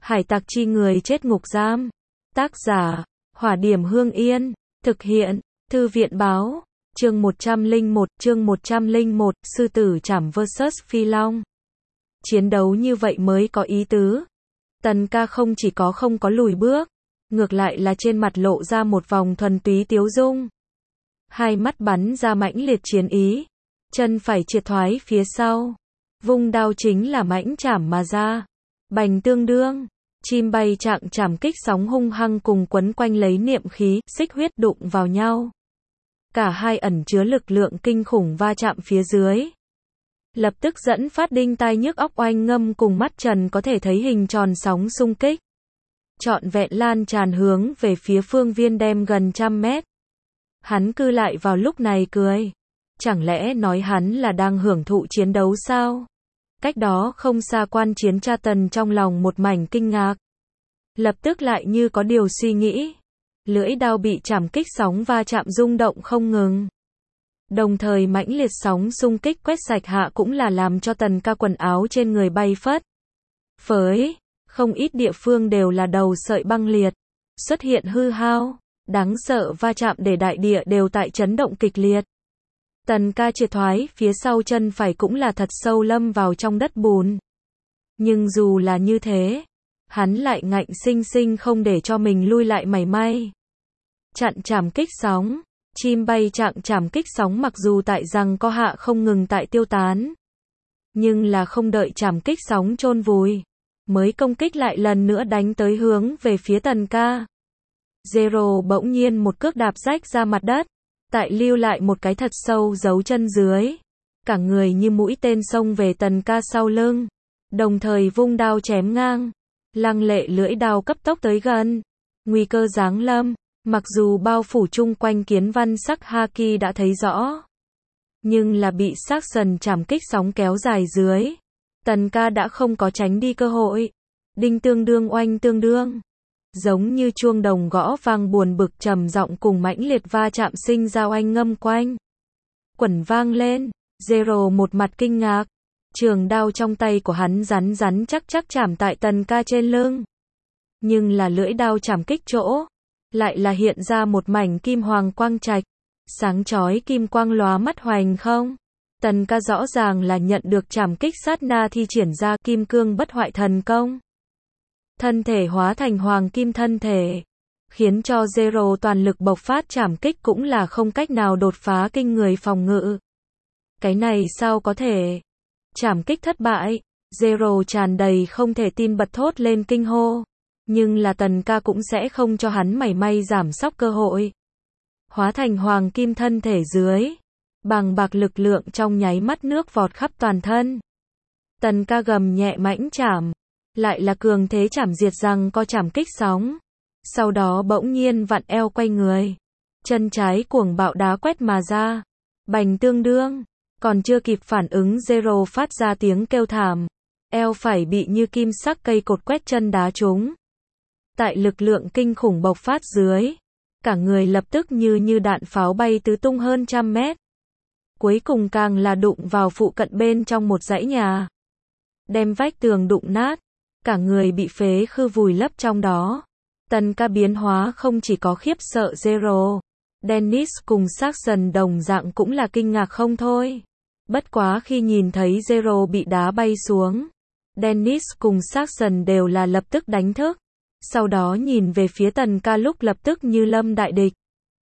Hải tặc chi người chết ngục giam. Tác giả, Hỏa Điểm Hương Yên. Thực hiện, Thư viện báo. Chương 101, Sư tử trảm vs Phi Long. Chiến đấu như vậy mới có ý tứ. Tần ca không chỉ không có lùi bước, ngược lại là trên mặt lộ ra một vòng thuần túy tiếu dung. Hai mắt bắn ra mãnh liệt chiến ý, chân phải triệt thoái phía sau, vung đao chính là mãnh chảm mà ra. Bành tương đương, chim bay trạng chảm kích sóng hung hăng cùng quấn quanh lấy niệm khí, xích huyết đụng vào nhau. Cả hai ẩn chứa lực lượng kinh khủng va chạm phía dưới, lập tức dẫn phát đinh tai nhức óc oanh ngâm cùng mắt trần có thể thấy hình tròn sóng xung kích. Trọn vẹn lan tràn hướng về phía phương viên đem gần 100 mét. Hắn cư lại vào lúc này cười. Chẳng lẽ nói hắn là đang hưởng thụ chiến đấu sao? Cách đó không xa quan chiến cha Tần trong lòng một mảnh kinh ngạc. Lập tức lại như có điều suy nghĩ. Lưỡi đao bị chảm kích sóng va chạm rung động không ngừng. Đồng thời mãnh liệt sóng xung kích quét sạch hạ cũng là làm cho Tần ca quần áo trên người bay phất phới. Không ít địa phương đều là đầu sợi băng liệt. Xuất hiện hư hao. Đáng sợ va chạm để đại địa đều tại chấn động kịch liệt. Tần ca triệt thoái phía sau chân phải cũng là thật sâu lâm vào trong đất bùn. Nhưng dù là như thế, hắn lại ngạnh sinh sinh không để cho mình lui lại mảy may. Chặn chảm kích sóng, chim bay trạng chảm kích sóng mặc dù tại rằng có hạ không ngừng tại tiêu tán. Nhưng là không đợi chảm kích sóng chôn vùi, mới công kích lại lần nữa đánh tới hướng về phía Tần ca. Zero bỗng nhiên một cước đạp rách ra mặt đất, tại lưu lại một cái thật sâu dấu chân dưới. Cả người như mũi tên xông về Tần ca sau lưng, đồng thời vung đao chém ngang. Lăng lệ lưỡi đao cấp tốc tới gần. Nguy cơ giáng lâm, mặc dù bao phủ chung quanh kiến văn sắc haki đã thấy rõ. Nhưng là bị Saxon chảm kích sóng kéo dài dưới. Tần ca đã không có tránh đi cơ hội. Đinh tương đương oanh tương đương. Giống như chuông đồng gõ vang buồn bực trầm giọng cùng mãnh liệt va chạm sinh ra oanh ngâm quanh. Quẩn vang lên, Zero một mặt kinh ngạc. Trường đao trong tay của hắn rắn rắn chắc chạm tại Tần ca trên lưng. Nhưng là lưỡi đao chảm kích chỗ, lại là hiện ra một mảnh kim hoàng quang trạch. Sáng chói kim quang lóa mắt hoành không. Tần ca rõ ràng là nhận được chảm kích sát na thi triển ra kim cương bất hoại thần công. Thân thể hóa thành hoàng kim thân thể, khiến cho Zero toàn lực bộc phát chảm kích cũng là không cách nào đột phá kinh người phòng ngự. Cái này sao có thể? Chảm kích thất bại, Zero tràn đầy không thể tin bật thốt lên kinh hô. Nhưng là Tần ca cũng sẽ không cho hắn mảy may giảm sóc cơ hội. Hóa thành hoàng kim thân thể dưới, bằng bạc lực lượng trong nháy mắt nước vọt khắp toàn thân. Tần ca gầm nhẹ mãnh chảm, lại là cường thế chảm diệt rằng có chảm kích sóng. Sau đó bỗng nhiên vặn eo quay người, chân trái cuồng bạo đá quét mà ra. Bành tương đương, còn chưa kịp phản ứng Zero phát ra tiếng kêu thảm. Eo phải bị như kim sắc cây cột quét chân đá trúng. Tại lực lượng kinh khủng bộc phát dưới, cả người lập tức như đạn pháo bay tứ tung hơn 100 mét. Cuối cùng càng là đụng vào phụ cận bên trong một dãy nhà. Đem vách tường đụng nát, cả người bị phế khư vùi lấp trong đó. Tần ca biến hóa không chỉ có khiếp sợ Zero, Dennis cùng Saxon đồng dạng cũng là kinh ngạc không thôi. Bất quá khi nhìn thấy Zero bị đá bay xuống, Dennis cùng Saxon đều là lập tức đánh thức. Sau đó nhìn về phía Tần ca lúc lập tức như lâm đại địch.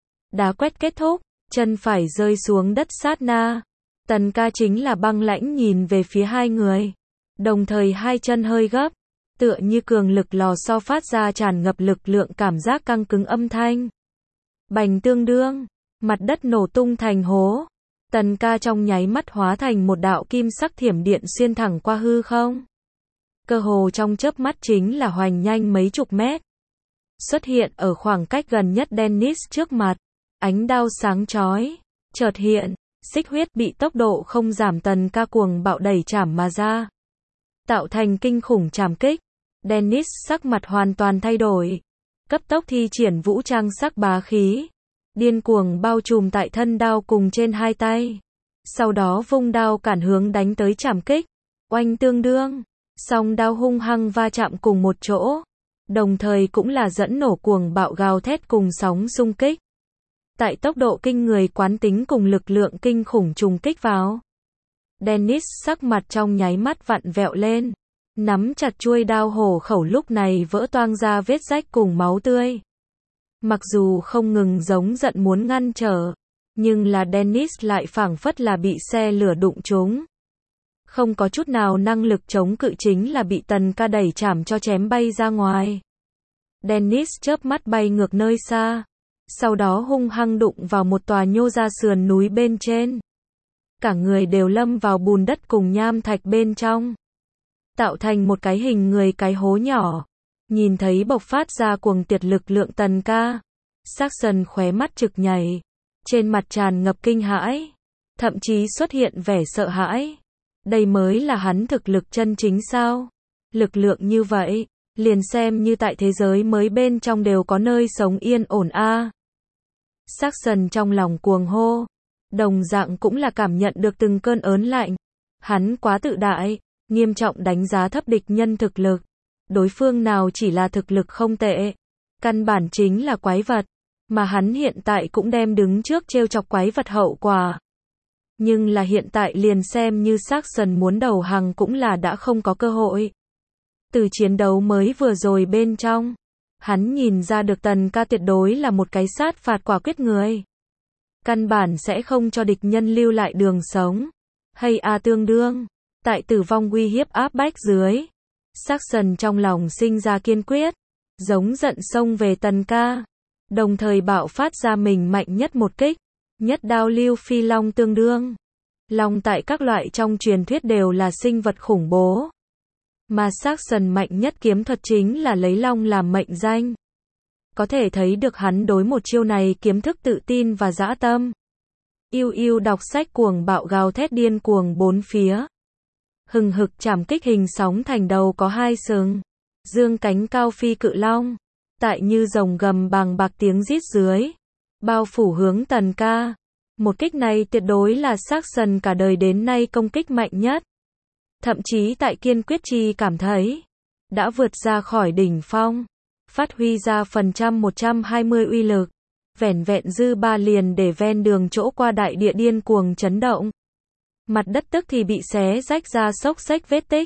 Đá quét kết thúc, chân phải rơi xuống đất sát na. Tần ca chính là băng lãnh nhìn về phía hai người. Đồng thời hai chân hơi gấp, tựa như cường lực lò xo phát ra tràn ngập lực lượng cảm giác căng cứng âm thanh. Bành tương đương, mặt đất nổ tung thành hố. Tần ca trong nháy mắt hóa thành một đạo kim sắc thiểm điện xuyên thẳng qua hư không. Cơ hồ trong chớp mắt chính là hoành nhanh mấy chục mét. Xuất hiện ở khoảng cách gần nhất Dennis trước mặt. Ánh đao sáng chói chợt hiện, xích huyết bị tốc độ không giảm Tần ca cuồng bạo đẩy chảm mà ra, tạo thành kinh khủng chảm kích. Dennis sắc mặt hoàn toàn thay đổi, cấp tốc thi triển vũ trang sắc bá khí, điên cuồng bao trùm tại thân đao cùng trên hai tay. Sau đó vung đao cản hướng đánh tới chảm kích. Oanh tương đương, Song đao hung hăng va chạm cùng một chỗ, đồng thời cũng là dẫn nổ cuồng bạo gào thét cùng sóng xung kích. Tại tốc độ kinh người quán tính cùng lực lượng kinh khủng trùng kích vào, Dennis sắc mặt trong nháy mắt vặn vẹo lên, nắm chặt chuôi đao hổ khẩu lúc này vỡ toang ra vết rách cùng máu tươi. Mặc dù không ngừng giống giận muốn ngăn trở, nhưng là Dennis lại phảng phất là bị xe lửa đụng trúng. Không có chút nào năng lực chống cự, chính là bị Tần Ca đẩy chảm cho chém bay ra ngoài. Dennis chớp mắt bay ngược nơi xa, sau đó hung hăng đụng vào một tòa nhô ra sườn núi bên trên. Cả người đều lâm vào bùn đất cùng nham thạch bên trong, tạo thành một cái hình người cái hố nhỏ. Nhìn thấy bộc phát ra cuồng tiệt lực lượng Tần Ca, Saxon khóe mắt trực nhảy, trên mặt tràn ngập kinh hãi, thậm chí xuất hiện vẻ sợ hãi. Đây mới là hắn thực lực chân chính sao? Lực lượng như vậy, liền xem như tại thế giới mới bên trong đều có nơi sống yên ổn a. Saxon trong lòng cuồng hô, đồng dạng cũng là cảm nhận được từng cơn ớn lạnh. Hắn quá tự đại, nghiêm trọng đánh giá thấp địch nhân thực lực. Đối phương nào chỉ là thực lực không tệ, căn bản chính là quái vật, mà hắn hiện tại cũng đem đứng trước trêu chọc quái vật hậu quả. Nhưng là hiện tại liền xem như Saxon muốn đầu hàng cũng là đã không có cơ hội. Từ chiến đấu mới vừa rồi bên trong, hắn nhìn ra được Tần Ca tuyệt đối là một cái sát phạt quả quyết người. Căn bản sẽ không cho địch nhân lưu lại đường sống. Hay tương đương, tại tử vong uy hiếp áp bách dưới, Saxon trong lòng sinh ra kiên quyết, giống giận xông về Tần Ca, đồng thời bạo phát ra mình mạnh nhất một kích, nhất đao lưu phi long tương đương. Long tại các loại trong truyền thuyết đều là sinh vật khủng bố, mà Saxon mạnh nhất kiếm thuật chính là lấy long làm mệnh danh. Có thể thấy được hắn đối một chiêu này kiếm thức tự tin và dã tâm. Yêu đọc sách cuồng bạo gào thét điên cuồng bốn phía. Hừng hực chảm kích hình sóng thành đầu có hai sừng, dương cánh cao phi cự long, tại như rồng gầm bàng bạc tiếng rít dưới, bao phủ hướng Tần Ca. Một kích này tuyệt đối là Saxon cả đời đến nay công kích mạnh nhất. Thậm chí tại Kiên Quyết Chi cảm thấy đã vượt ra khỏi đỉnh phong, phát huy ra phần trăm 120 uy lực, vẻn vẹn dư ba liền để ven đường chỗ qua đại địa điên cuồng chấn động. Mặt đất tức thì bị xé rách ra xốc xếch vết tích.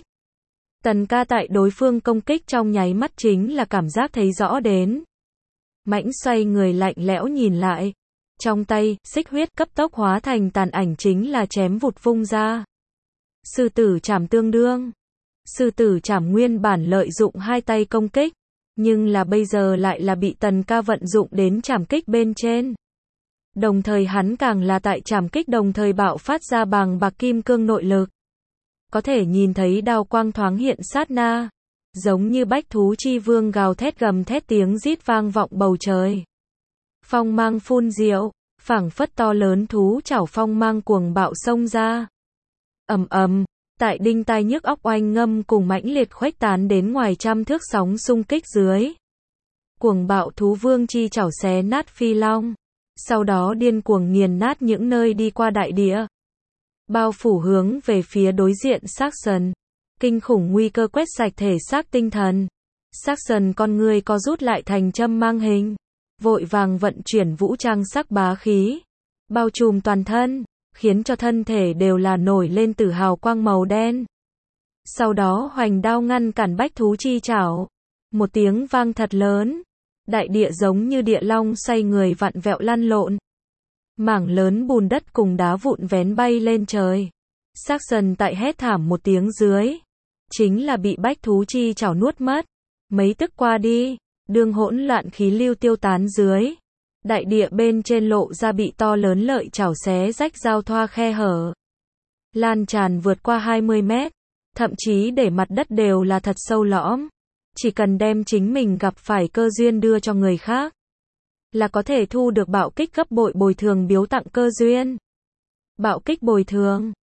Tần Ca tại đối phương công kích trong nháy mắt chính là cảm giác thấy rõ đến. Mãnh xoay người lạnh lẽo nhìn lại. Trong tay, xích huyết cấp tốc hóa thành tàn ảnh chính là chém vụt vung ra. Sư tử trảm tương đương. Sư tử trảm nguyên bản lợi dụng hai tay công kích, nhưng là bây giờ lại là bị Tần Ca vận dụng đến trảm kích bên trên. Đồng thời hắn càng là tại trảm kích đồng thời bạo phát ra bàng bạc kim cương nội lực. Có thể nhìn thấy đao quang thoáng hiện sát na, giống như bách thú chi vương gào thét gầm thét tiếng rít vang vọng bầu trời. Phong mang phun diệu, phảng phất to lớn thú chảo phong mang cuồng bạo xông ra. Ầm ầm, tại đinh tai nhức óc oanh ngâm cùng mãnh liệt khuếch tán đến ngoài trăm thước sóng xung kích dưới. Cuồng bạo thú vương chi chảo xé nát phi long, sau đó điên cuồng nghiền nát những nơi đi qua đại địa, bao phủ hướng về phía đối diện Saxon. Kinh khủng nguy cơ quét sạch thể xác tinh thần. Saxon con người co rút lại thành châm mang hình, vội vàng vận chuyển vũ trang sắc bá khí, bao trùm toàn thân, khiến cho thân thể đều là nổi lên từ hào quang màu đen. Sau đó hoành đao ngăn cản bách thú chi chảo. Một tiếng vang thật lớn, đại địa giống như địa long xoay người vặn vẹo lăn lộn. Mảng lớn bùn đất cùng đá vụn vén bay lên trời. Saxon tại hét thảm một tiếng dưới, chính là bị bách thú chi chảo nuốt mất. Mấy tức qua đi, đường hỗn loạn khí lưu tiêu tán dưới, đại địa bên trên lộ ra bị to lớn lợi chảo xé rách giao thoa khe hở, lan tràn vượt qua 20 mét, thậm chí để mặt đất đều là thật sâu lõm. Chỉ cần đem chính mình gặp phải cơ duyên đưa cho người khác, là có thể thu được bạo kích gấp bội bồi thường biếu tặng cơ duyên. Bạo kích bồi thường